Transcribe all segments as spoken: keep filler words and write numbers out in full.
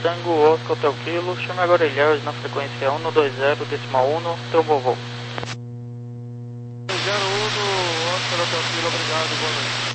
Tango, Oscar, Hotel Kilo, chame agora Ilhéus na frequência um dois zero, decimal um, teu vovô. zero um, Oscar, Hotel Kilo, obrigado, boa noite.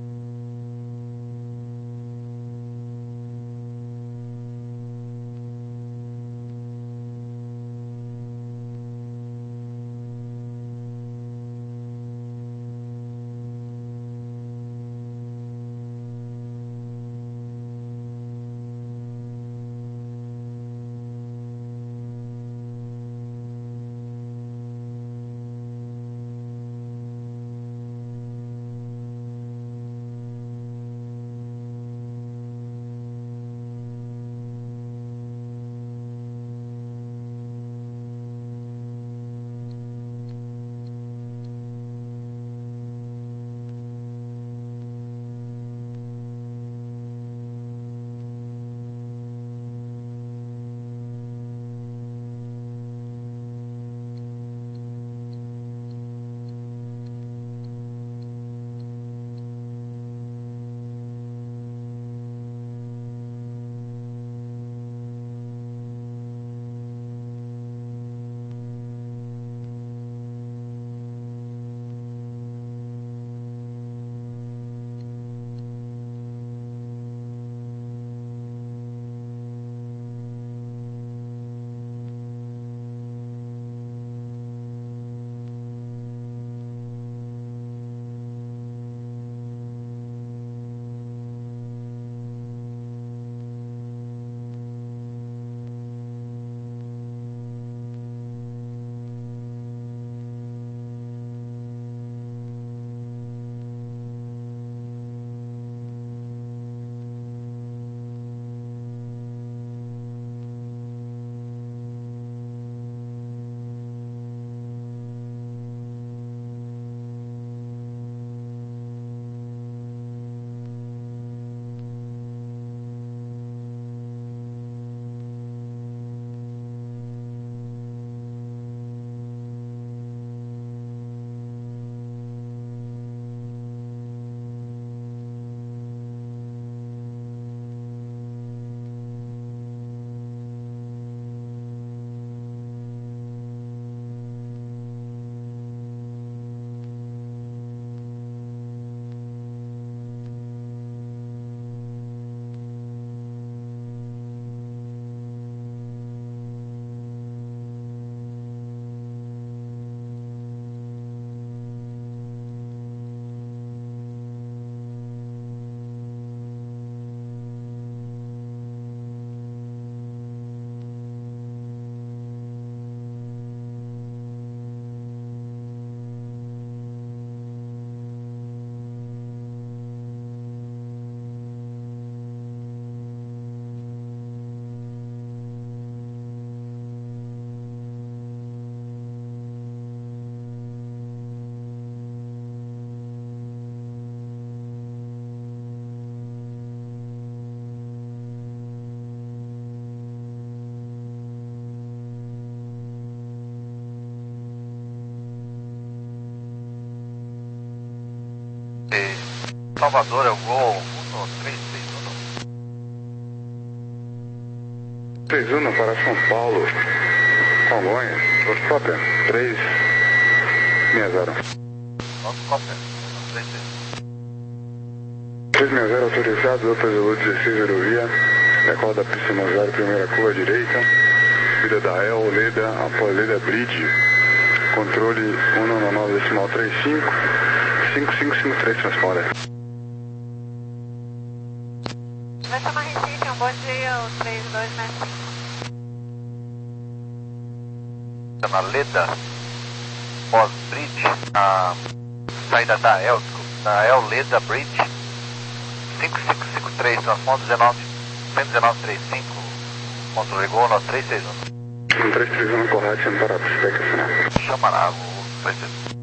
Salvador é o gol um três três um. três um para São Paulo, Congonhas, Rostopia, três seis zero. Rostopia, três seis. três seis zero autorizado, Opel Zulu dezesseis Eurovia, decora da pista Mozart, primeira curva à direita, subida da El, Leda, após Leda Bridge, controle um nove nove decimal trinta e cinco, cinco cinco cinco três, transponder. Vai chamar Recife, um bom dia, o três dois cinco. Na Leda, pós-bridge, a saída da El, desculpa, da El Leda Bridge, cinco cinco cinco três, transponder dezenove, cento e dezenove trinta e cinco, controle gol no três seis um. um três três um correto, sem parar, espectra final. Chamará o três seis um.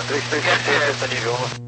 três três três, tá nível um.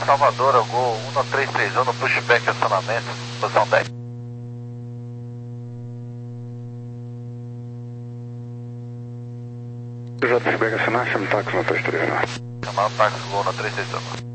Salvador, o Gol um três três um no pushback acionamento, posição dez. Já pushback acionar, chama o táxi um três três um. Chamar o táxi Gol um três três um.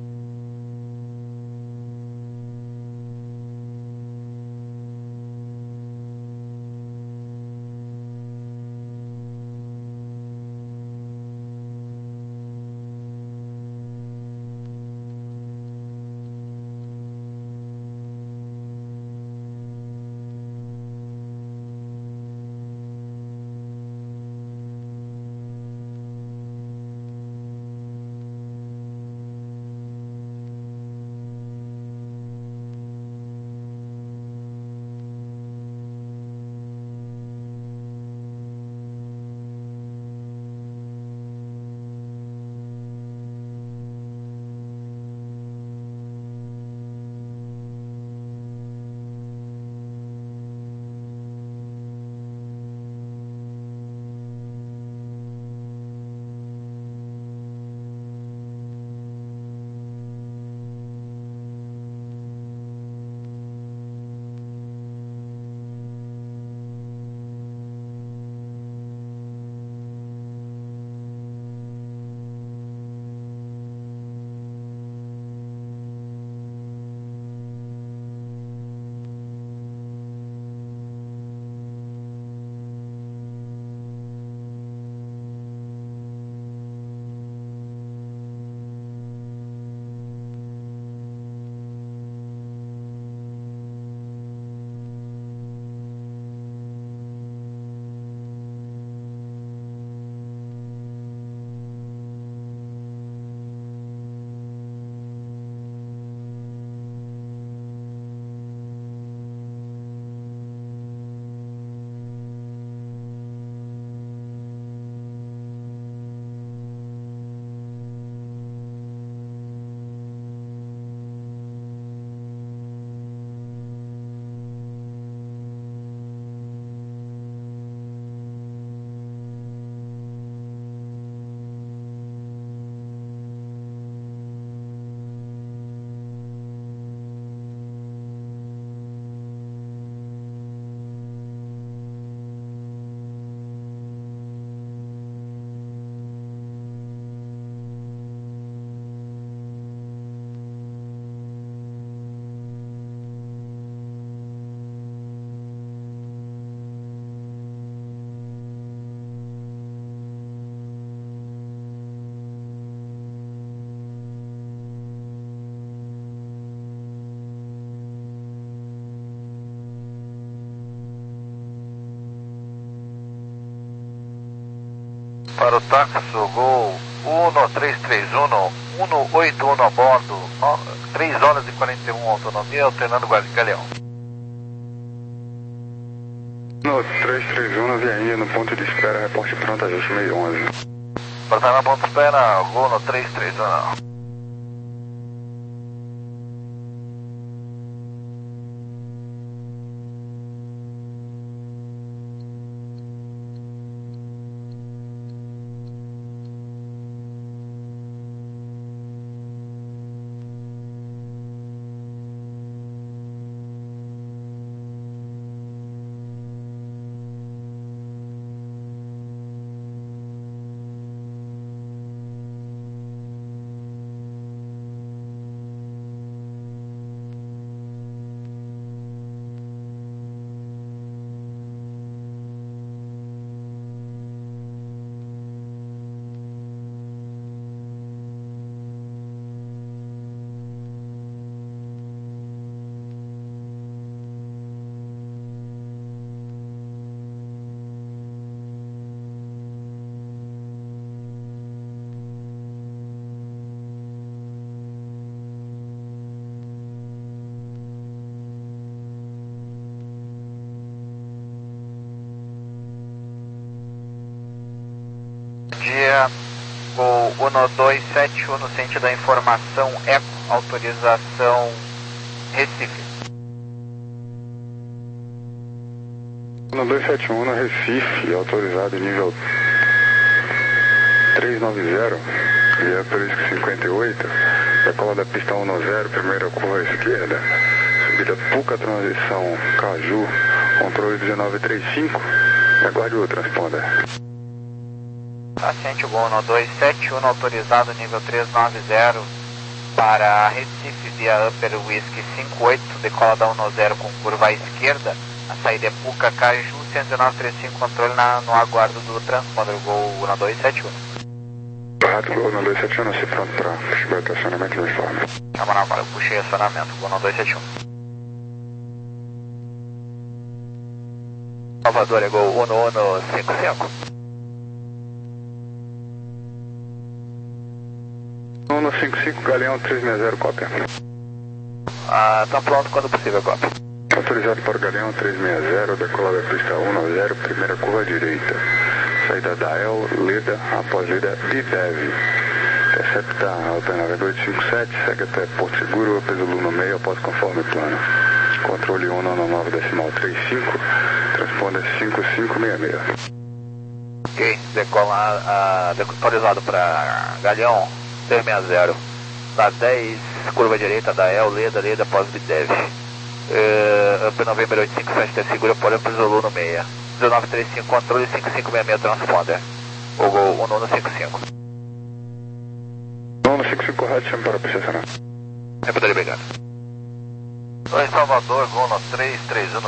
Para o táxi Gol um três três um, um oito um a bordo, três horas e quarenta e um autonomia, alternando Galeão. No três três um, Viainha, no ponto de espera, reporte pronto, ajuste seis um um. Para estar na ponto de espera, Gol no três três um. Dia Gol um dois sete um no sentido da informação Eco, autorização Recife. um dois sete um no Recife, autorizado nível trezentos e noventa, via Perisco cinquenta e oito. decola da pista um zero, primeira curva à esquerda, subida Puca, transição Caju, controle dezenove trinta e cinco, aguarde o transponder. Paciente Gol um dois sete um, autorizado nível trezentos e noventa para Recife via Upper Whisky cinco oito, decola da um zero com curva à esquerda, a saída é Puca, Caju, cento e dezenove trinta e cinco, controle na, no aguardo do transponder Gol um dois sete um. Rato Gol um dois sete um, se pronto para puxar o acionamento no informe. Chama na agora, eu puxei acionamento, Gol um dois sete um. Salvador é Gol um um cinco cinco. um um cinco cinco, Galeão três seis zero, cópia. Ah, tá pronto quando possível, cópia. Autorizado para o Galeão três seis zero, decola da pista um zero, primeira curva à direita. Saída da El, Leda, após Leda, Didev. Intercepta Alta nove oito cinco sete, segue até Porto Seguro, peso no meio, após conforme plano. Controle um nove nove decimal trinta e cinco, transponder cinco cinco seis seis. Ok, decola, ah, autorizado para Galeão três seis zero, da dez, curva direita da El, Leda, Leda, após Bidev. Uh, Up November oito cinco sete, te segura por Up Zulu no meia. dezenove trinta e cinco, controle cinco cinco seis seis, transponder. O Gol um um cinco cinco. um um cinco cinco, correto, chama para posicionar. É para obrigado. Oi, Salvador, Gol três três um.